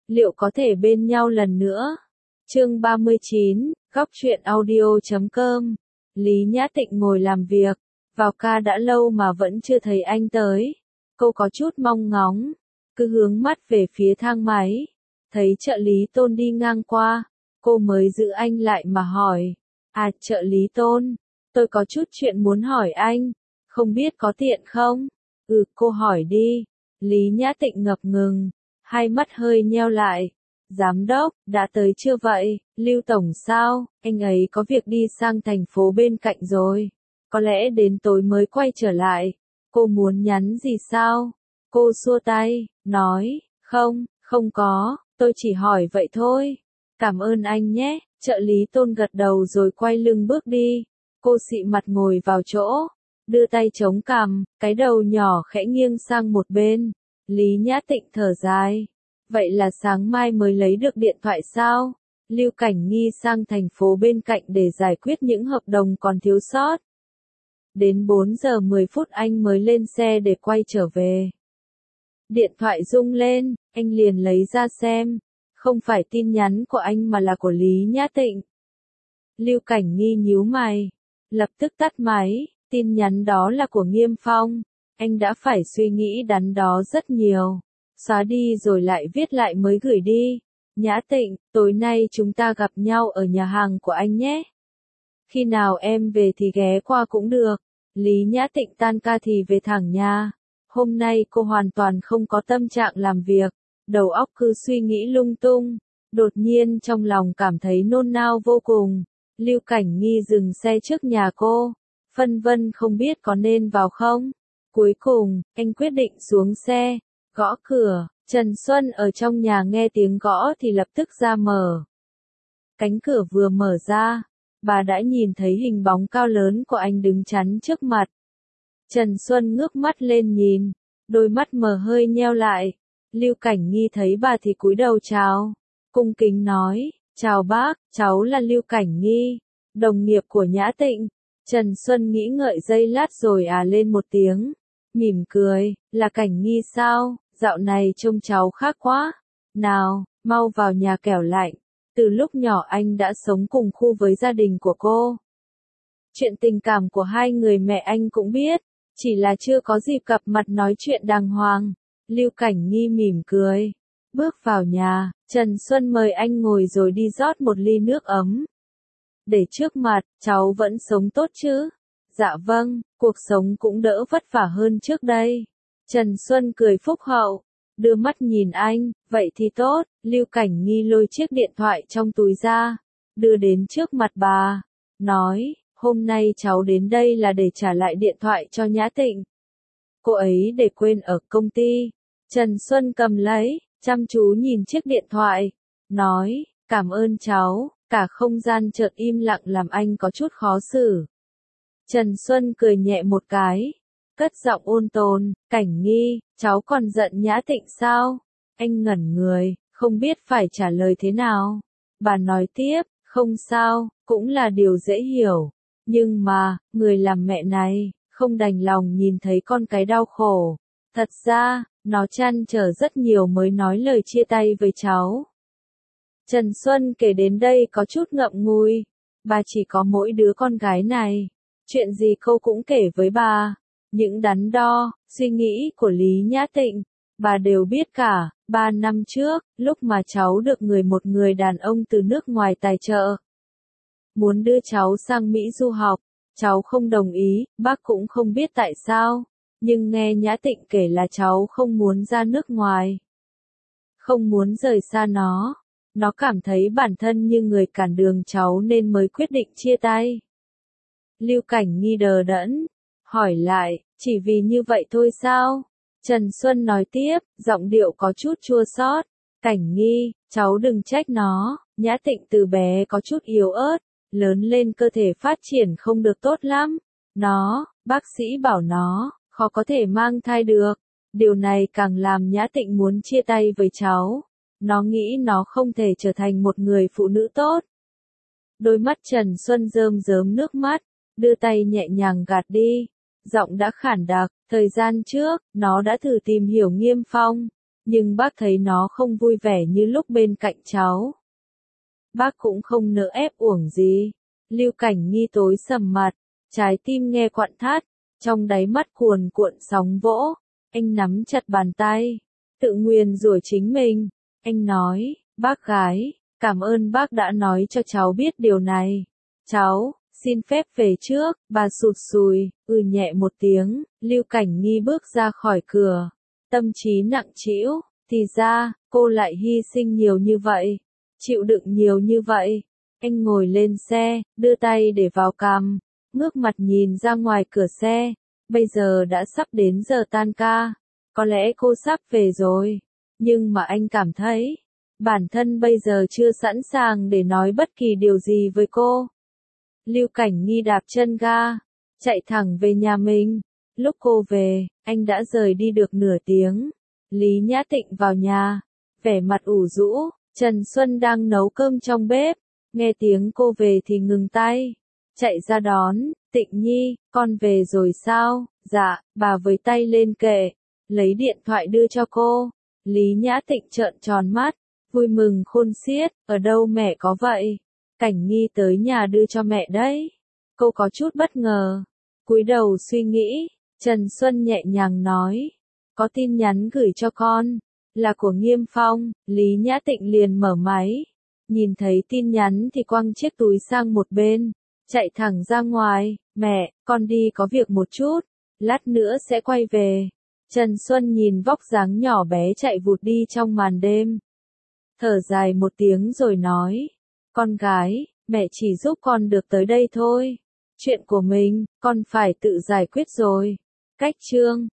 liệu có thể bên nhau lần nữa? Chương 39, góc truyện audio.com. Lý Nhã Tịnh ngồi làm việc, vào ca đã lâu mà vẫn chưa thấy anh tới. Cô có chút mong ngóng, cứ hướng mắt về phía thang máy. Thấy trợ lý Tôn đi ngang qua, cô mới giữ anh lại mà hỏi. À, trợ lý Tôn, tôi có chút chuyện muốn hỏi anh, không biết có tiện không? Cô hỏi đi. Lý Nhã Tịnh ngập ngừng, hai mắt hơi nheo lại. Giám đốc, đã tới chưa vậy? Lưu Tổng sao? Anh ấy có việc đi sang thành phố bên cạnh rồi. Có lẽ đến tối mới quay trở lại. Cô muốn nhắn gì sao? Cô xua tay, nói, không có, tôi chỉ hỏi vậy thôi. Cảm ơn anh nhé. Trợ lý Tôn gật đầu rồi quay lưng bước đi. Cô xị mặt ngồi vào chỗ, đưa tay chống cằm, cái đầu nhỏ khẽ nghiêng sang một bên. Lý Nhã Tịnh thở dài. Vậy là sáng mai mới lấy được điện thoại sao? Lưu Cảnh Nghi sang thành phố bên cạnh để giải quyết những hợp đồng còn thiếu sót. Đến 4 giờ 10 phút anh mới lên xe để quay trở về. Điện thoại rung lên, anh liền lấy ra xem. Không phải tin nhắn của anh mà là của Lý Nhã Tịnh. Lưu Cảnh Nghi nhíu mày, lập tức tắt máy. Tin nhắn đó là của Nghiêm Phong. Anh đã phải suy nghĩ đắn đo rất nhiều. Xóa đi rồi lại viết lại mới gửi đi. Nhã Tịnh, tối nay chúng ta gặp nhau ở nhà hàng của anh nhé. Khi nào em về thì ghé qua cũng được. Lý Nhã Tịnh tan ca thì về thẳng nhà. Hôm nay cô hoàn toàn không có tâm trạng làm việc. Đầu óc cứ suy nghĩ lung tung. Đột nhiên trong lòng cảm thấy nôn nao vô cùng. Lưu Cảnh Nghi dừng xe trước nhà cô. Phân vân không biết có nên vào không. Cuối cùng, anh quyết định xuống xe. Gõ cửa, Trần Xuân ở trong nhà nghe tiếng gõ thì lập tức ra mở. Cánh cửa vừa mở ra, bà đã nhìn thấy hình bóng cao lớn của anh đứng chắn trước mặt. Trần Xuân ngước mắt lên nhìn, đôi mắt mở hơi nheo lại. Lưu Cảnh Nghi thấy bà thì cúi đầu chào, cung kính nói, chào bác, cháu là Lưu Cảnh Nghi, đồng nghiệp của Nhã Tịnh. Trần Xuân nghĩ ngợi giây lát rồi lên một tiếng, mỉm cười, là Cảnh Nghi sao? Dạo này trông cháu khác quá. Nào, mau vào nhà kẻo lạnh. Từ lúc nhỏ anh đã sống cùng khu với gia đình của cô. Chuyện tình cảm của hai người mẹ anh cũng biết, chỉ là chưa có dịp gặp mặt nói chuyện đàng hoàng. Lưu Cảnh Nghi mỉm cười. Bước vào nhà, Trần Xuân mời anh ngồi rồi đi rót một ly nước ấm. Để trước mặt, cháu vẫn sống tốt chứ? Dạ vâng, cuộc sống cũng đỡ vất vả hơn trước đây. Trần Xuân cười phúc hậu, đưa mắt nhìn anh, vậy thì tốt. Lưu Cảnh Nghi lôi chiếc điện thoại trong túi ra, đưa đến trước mặt bà, nói, hôm nay cháu đến đây là để trả lại điện thoại cho Nhã Tịnh. Cô ấy để quên ở công ty. Trần Xuân cầm lấy, chăm chú nhìn chiếc điện thoại, nói, cảm ơn cháu. Cả không gian chợt im lặng làm anh có chút khó xử. Trần Xuân cười nhẹ một cái, cất giọng ôn tồn, Cảnh Nghi, cháu còn giận Nhã Tịnh sao? Anh ngẩn người, không biết phải trả lời thế nào. Bà nói tiếp, không sao, cũng là điều dễ hiểu. Nhưng mà, người làm mẹ này, không đành lòng nhìn thấy con cái đau khổ. Thật ra, nó trăn trở rất nhiều mới nói lời chia tay với cháu. Trần Xuân kể đến đây có chút ngậm ngùi. Bà chỉ có mỗi đứa con gái này. Chuyện gì cô cũng kể với bà. Những đắn đo, suy nghĩ của Lý Nhã Tịnh, bà đều biết cả. 3 năm trước, lúc mà cháu được một người đàn ông từ nước ngoài tài trợ. Muốn đưa cháu sang Mỹ du học. Cháu không đồng ý, bác cũng không biết tại sao. Nhưng nghe Nhã Tịnh kể là cháu không muốn ra nước ngoài. Không muốn rời xa nó. Nó cảm thấy bản thân như người cản đường cháu nên mới quyết định chia tay. Lưu Cảnh Nghi đờ đẫn, hỏi lại, chỉ vì như vậy thôi sao? Trần Xuân nói tiếp, giọng điệu có chút chua xót. Cảnh Nghi, cháu đừng trách nó, Nhã Tịnh từ bé có chút yếu ớt, lớn lên cơ thể phát triển không được tốt lắm. Bác sĩ bảo nó, khó có thể mang thai được. Điều này càng làm Nhã Tịnh muốn chia tay với cháu. Nó nghĩ nó không thể trở thành một người phụ nữ tốt. Đôi mắt Trần Xuân rơm rớm nước mắt, đưa tay nhẹ nhàng gạt đi. Giọng đã khản đặc, thời gian trước, nó đã thử tìm hiểu Nghiêm Phong. nhưng bác thấy nó không vui vẻ như lúc bên cạnh cháu. Bác cũng không nỡ ép uổng gì. Lưu Cảnh Nghi tối sầm mặt, trái tim nghe quặn thắt, trong đáy mắt cuồn cuộn sóng vỗ. Anh nắm chặt bàn tay, tự nguyền rủa chính mình. Anh nói, bác gái, cảm ơn bác đã nói cho cháu biết điều này. Cháu, xin phép về trước. Bà sụt sùi, nhẹ một tiếng. Lưu Cảnh Nghi bước ra khỏi cửa, tâm trí nặng trĩu. Thì ra, cô lại hy sinh nhiều như vậy, chịu đựng nhiều như vậy. Anh ngồi lên xe, đưa tay để vào cằm, ngước mặt nhìn ra ngoài cửa xe. Bây giờ đã sắp đến giờ tan ca, có lẽ cô sắp về rồi, nhưng mà anh cảm thấy bản thân bây giờ chưa sẵn sàng để nói bất kỳ điều gì với cô. Lưu Cảnh Nghi đạp chân ga, chạy thẳng về nhà mình. Lúc cô về, anh đã rời đi được nửa tiếng. Lý Nhã Tịnh vào nhà, vẻ mặt ủ rũ. Trần Xuân đang nấu cơm trong bếp, nghe tiếng cô về thì ngừng tay, chạy ra đón. Tịnh Nhi, con về rồi sao? Dạ, bà với tay lên kệ, lấy điện thoại đưa cho cô. Lý Nhã Tịnh trợn tròn mắt, vui mừng khôn xiết. Ở đâu mẹ có vậy? Cảnh Nghi tới nhà đưa cho mẹ đấy. Cô có chút bất ngờ, cúi đầu suy nghĩ. Trần Xuân nhẹ nhàng nói, có tin nhắn gửi cho con, là của Nghiêm Phong. Lý Nhã Tịnh liền mở máy, nhìn thấy tin nhắn thì quăng chiếc túi sang một bên, chạy thẳng ra ngoài. Mẹ, con đi có việc một chút, lát nữa sẽ quay về. Trần Xuân nhìn vóc dáng nhỏ bé chạy vụt đi trong màn đêm, thở dài một tiếng rồi nói, con gái, mẹ chỉ giúp con được tới đây thôi. Chuyện của mình, con phải tự giải quyết rồi. Cách chương